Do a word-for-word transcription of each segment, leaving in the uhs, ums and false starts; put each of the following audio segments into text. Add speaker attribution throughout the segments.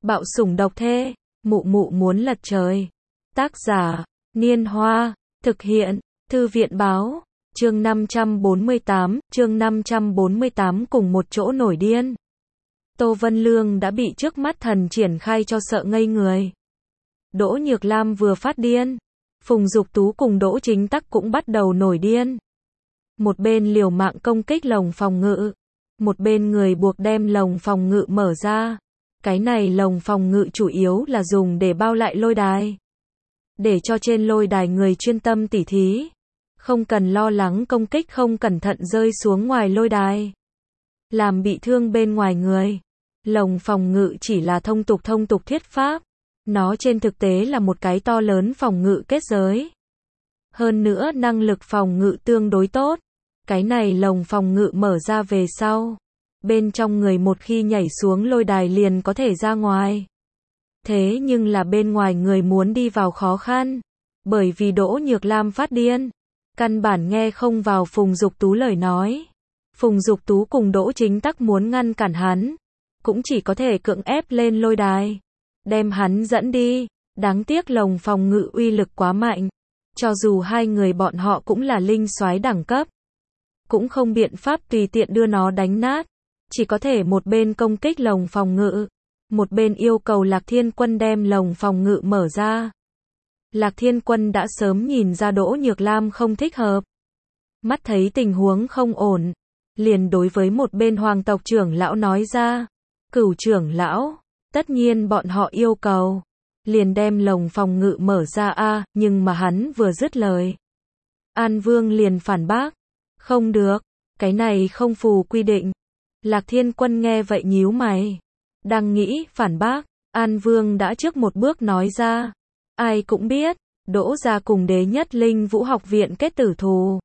Speaker 1: Bạo sủng độc thê, mụ mụ muốn lật trời. Tác giả, Niên Hoa, thực hiện, Thư viện báo, chương năm trăm bốn mươi tám, chương năm trăm bốn mươi tám cùng một chỗ nổi điên. Tô Vân Lương đã bị trước mắt thần triển khai cho sợ ngây người. Đỗ Nhược Lam vừa phát điên, Phùng Dục Tú cùng Đỗ Chính Tắc cũng bắt đầu nổi điên. Một bên liều mạng công kích lồng phòng ngự, một bên người buộc đem lồng phòng ngự mở ra. Cái này lồng phòng ngự chủ yếu là dùng để bao lại lôi đài, để cho trên lôi đài người chuyên tâm tỉ thí, không cần lo lắng công kích không cẩn thận rơi xuống ngoài lôi đài, làm bị thương bên ngoài người. Lồng phòng ngự chỉ là thông tục thông tục thuyết pháp, nó trên thực tế là một cái to lớn phòng ngự kết giới. Hơn nữa năng lực phòng ngự tương đối tốt. Cái này lồng phòng ngự mở ra về sau, bên trong người một khi nhảy xuống lôi đài liền có thể ra ngoài. Thế nhưng là bên ngoài người muốn đi vào khó khăn, bởi vì Đỗ Nhược Lam phát điên, căn bản nghe không vào Phùng Dục Tú lời nói. Phùng Dục Tú cùng Đỗ Chính Tắc muốn ngăn cản hắn, cũng chỉ có thể cưỡng ép lên lôi đài, đem hắn dẫn đi. Đáng tiếc lồng phòng ngự uy lực quá mạnh, cho dù hai người bọn họ cũng là linh soái đẳng cấp, cũng không biện pháp tùy tiện đưa nó đánh nát, chỉ có thể một bên công kích lồng phòng ngự, một bên yêu cầu Lạc Thiên Quân đem lồng phòng ngự mở ra. Lạc Thiên Quân đã sớm nhìn ra Đỗ Nhược Lam không thích hợp, mắt thấy tình huống không ổn, liền đối với một bên hoàng tộc trưởng lão nói ra, Cửu trưởng lão, tất nhiên bọn họ yêu cầu, liền đem lồng phòng ngự mở ra a, nhưng mà hắn vừa dứt lời, An Vương liền phản bác, không được, cái này không phù quy định. Lạc Thiên Quân nghe vậy nhíu mày, đang nghĩ phản bác, An Vương đã trước một bước nói ra, ai cũng biết, Đỗ gia cùng Đế Nhất Linh Vũ học viện kết tử thù,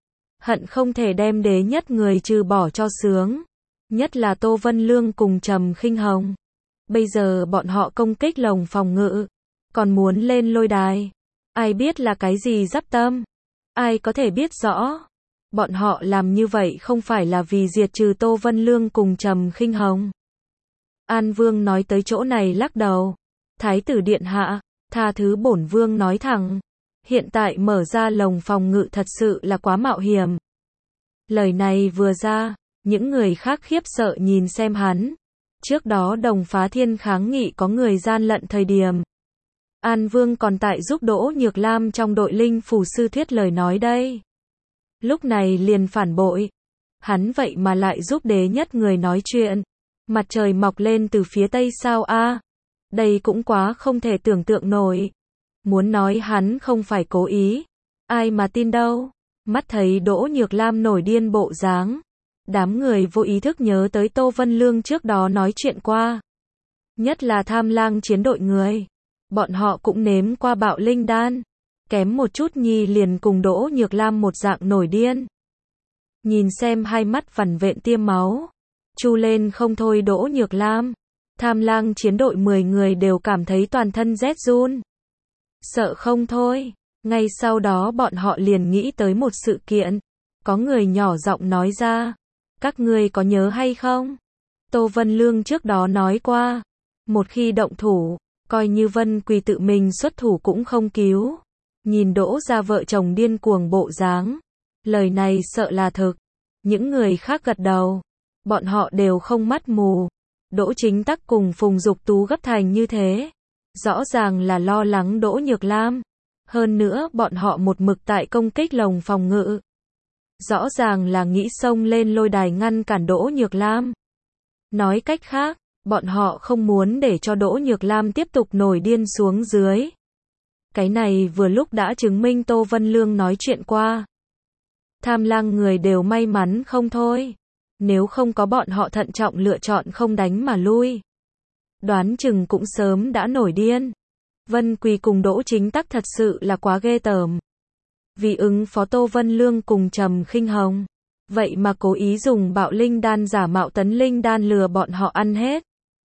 Speaker 1: hận không thể đem Đế Nhất người trừ bỏ cho sướng, nhất là Tô Vân Lương cùng Trầm Khinh Hồng. Bây giờ bọn họ công kích lồng phòng ngự, còn muốn lên lôi đài, ai biết là cái gì dắp tâm, ai có thể biết rõ. Bọn họ làm như vậy không phải là vì diệt trừ Tô Vân Lương cùng Trầm Khinh Hồng. An Vương nói tới chỗ này lắc đầu, Thái tử điện hạ, tha thứ bổn vương nói thẳng, hiện tại mở ra lồng phòng ngự thật sự là quá mạo hiểm. Lời này vừa ra, những người khác khiếp sợ nhìn xem hắn. Trước đó Đồng Phá Thiên kháng nghị có người gian lận thời điểm, An Vương còn tại giúp Đỗ Nhược Lam trong đội linh phù sư thuyết lời nói đây. Lúc này liền phản bội, hắn vậy mà lại giúp Đế Nhất người nói chuyện. Mặt trời mọc lên từ phía tây sao a? Đây cũng quá không thể tưởng tượng nổi. Muốn nói hắn không phải cố ý, ai mà tin đâu. Mắt thấy Đỗ Nhược Lam nổi điên bộ dáng, đám người vô ý thức nhớ tới Tô Vân Lương trước đó nói chuyện qua. Nhất là Tham Lang chiến đội người, bọn họ cũng nếm qua bạo linh đan, kém một chút nhi liền cùng Đỗ Nhược Lam một dạng nổi điên. Nhìn xem hai mắt vằn vện tiêm máu, chu lên không thôi Đỗ Nhược Lam, Tham Lang chiến đội mười người đều cảm thấy toàn thân rét run, sợ không thôi. Ngay sau đó bọn họ liền nghĩ tới một sự kiện, có người nhỏ giọng nói ra, các ngươi có nhớ hay không? Tô Vân Lương trước đó nói qua, một khi động thủ, coi như Vân Quỳ tự mình xuất thủ cũng không cứu. Nhìn Đỗ gia vợ chồng điên cuồng bộ dáng, lời này sợ là thực. Những người khác gật đầu, bọn họ đều không mắt mù. Đỗ Chính Tắc cùng Phùng Dục Tú gấp thành như thế, rõ ràng là lo lắng Đỗ Nhược Lam. Hơn nữa bọn họ một mực tại công kích lồng phòng ngự, rõ ràng là nghĩ xông lên lôi đài ngăn cản Đỗ Nhược Lam. Nói cách khác, bọn họ không muốn để cho Đỗ Nhược Lam tiếp tục nổi điên xuống dưới. Cái này vừa lúc đã chứng minh Tô Vân Lương nói chuyện qua. Tham Lang người đều may mắn không thôi. Nếu không có bọn họ thận trọng lựa chọn không đánh mà lui, đoán chừng cũng sớm đã nổi điên. Vân Quỳ cùng Đỗ Chính Tắc thật sự là quá ghê tởm. Vì ứng phó Tô Vân Lương cùng Trầm Khinh Hồng, vậy mà cố ý dùng bạo linh đan giả mạo tấn linh đan lừa bọn họ ăn hết.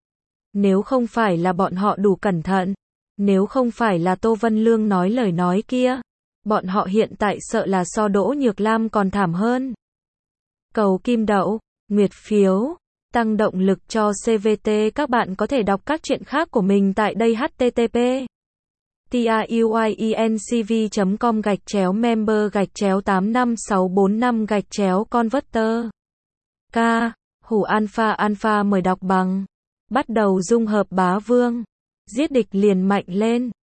Speaker 1: Nếu không phải là bọn họ đủ cẩn thận, nếu không phải là Tô Vân Lương nói lời nói kia, bọn họ hiện tại sợ là so Đỗ Nhược Lam còn thảm hơn. Cầu kim đậu, nguyệt phiếu, tăng động lực cho xê vê tê. Các bạn có thể đọc các truyện khác của mình tại đây h t t p truyencv chấm com gạch chéo member gạch chéo tám năm sáu bốn năm gạch chéo converter. K. Hủ alpha alpha mời đọc bằng. Bắt đầu dung hợp bá vương. Giết địch liền mạnh lên.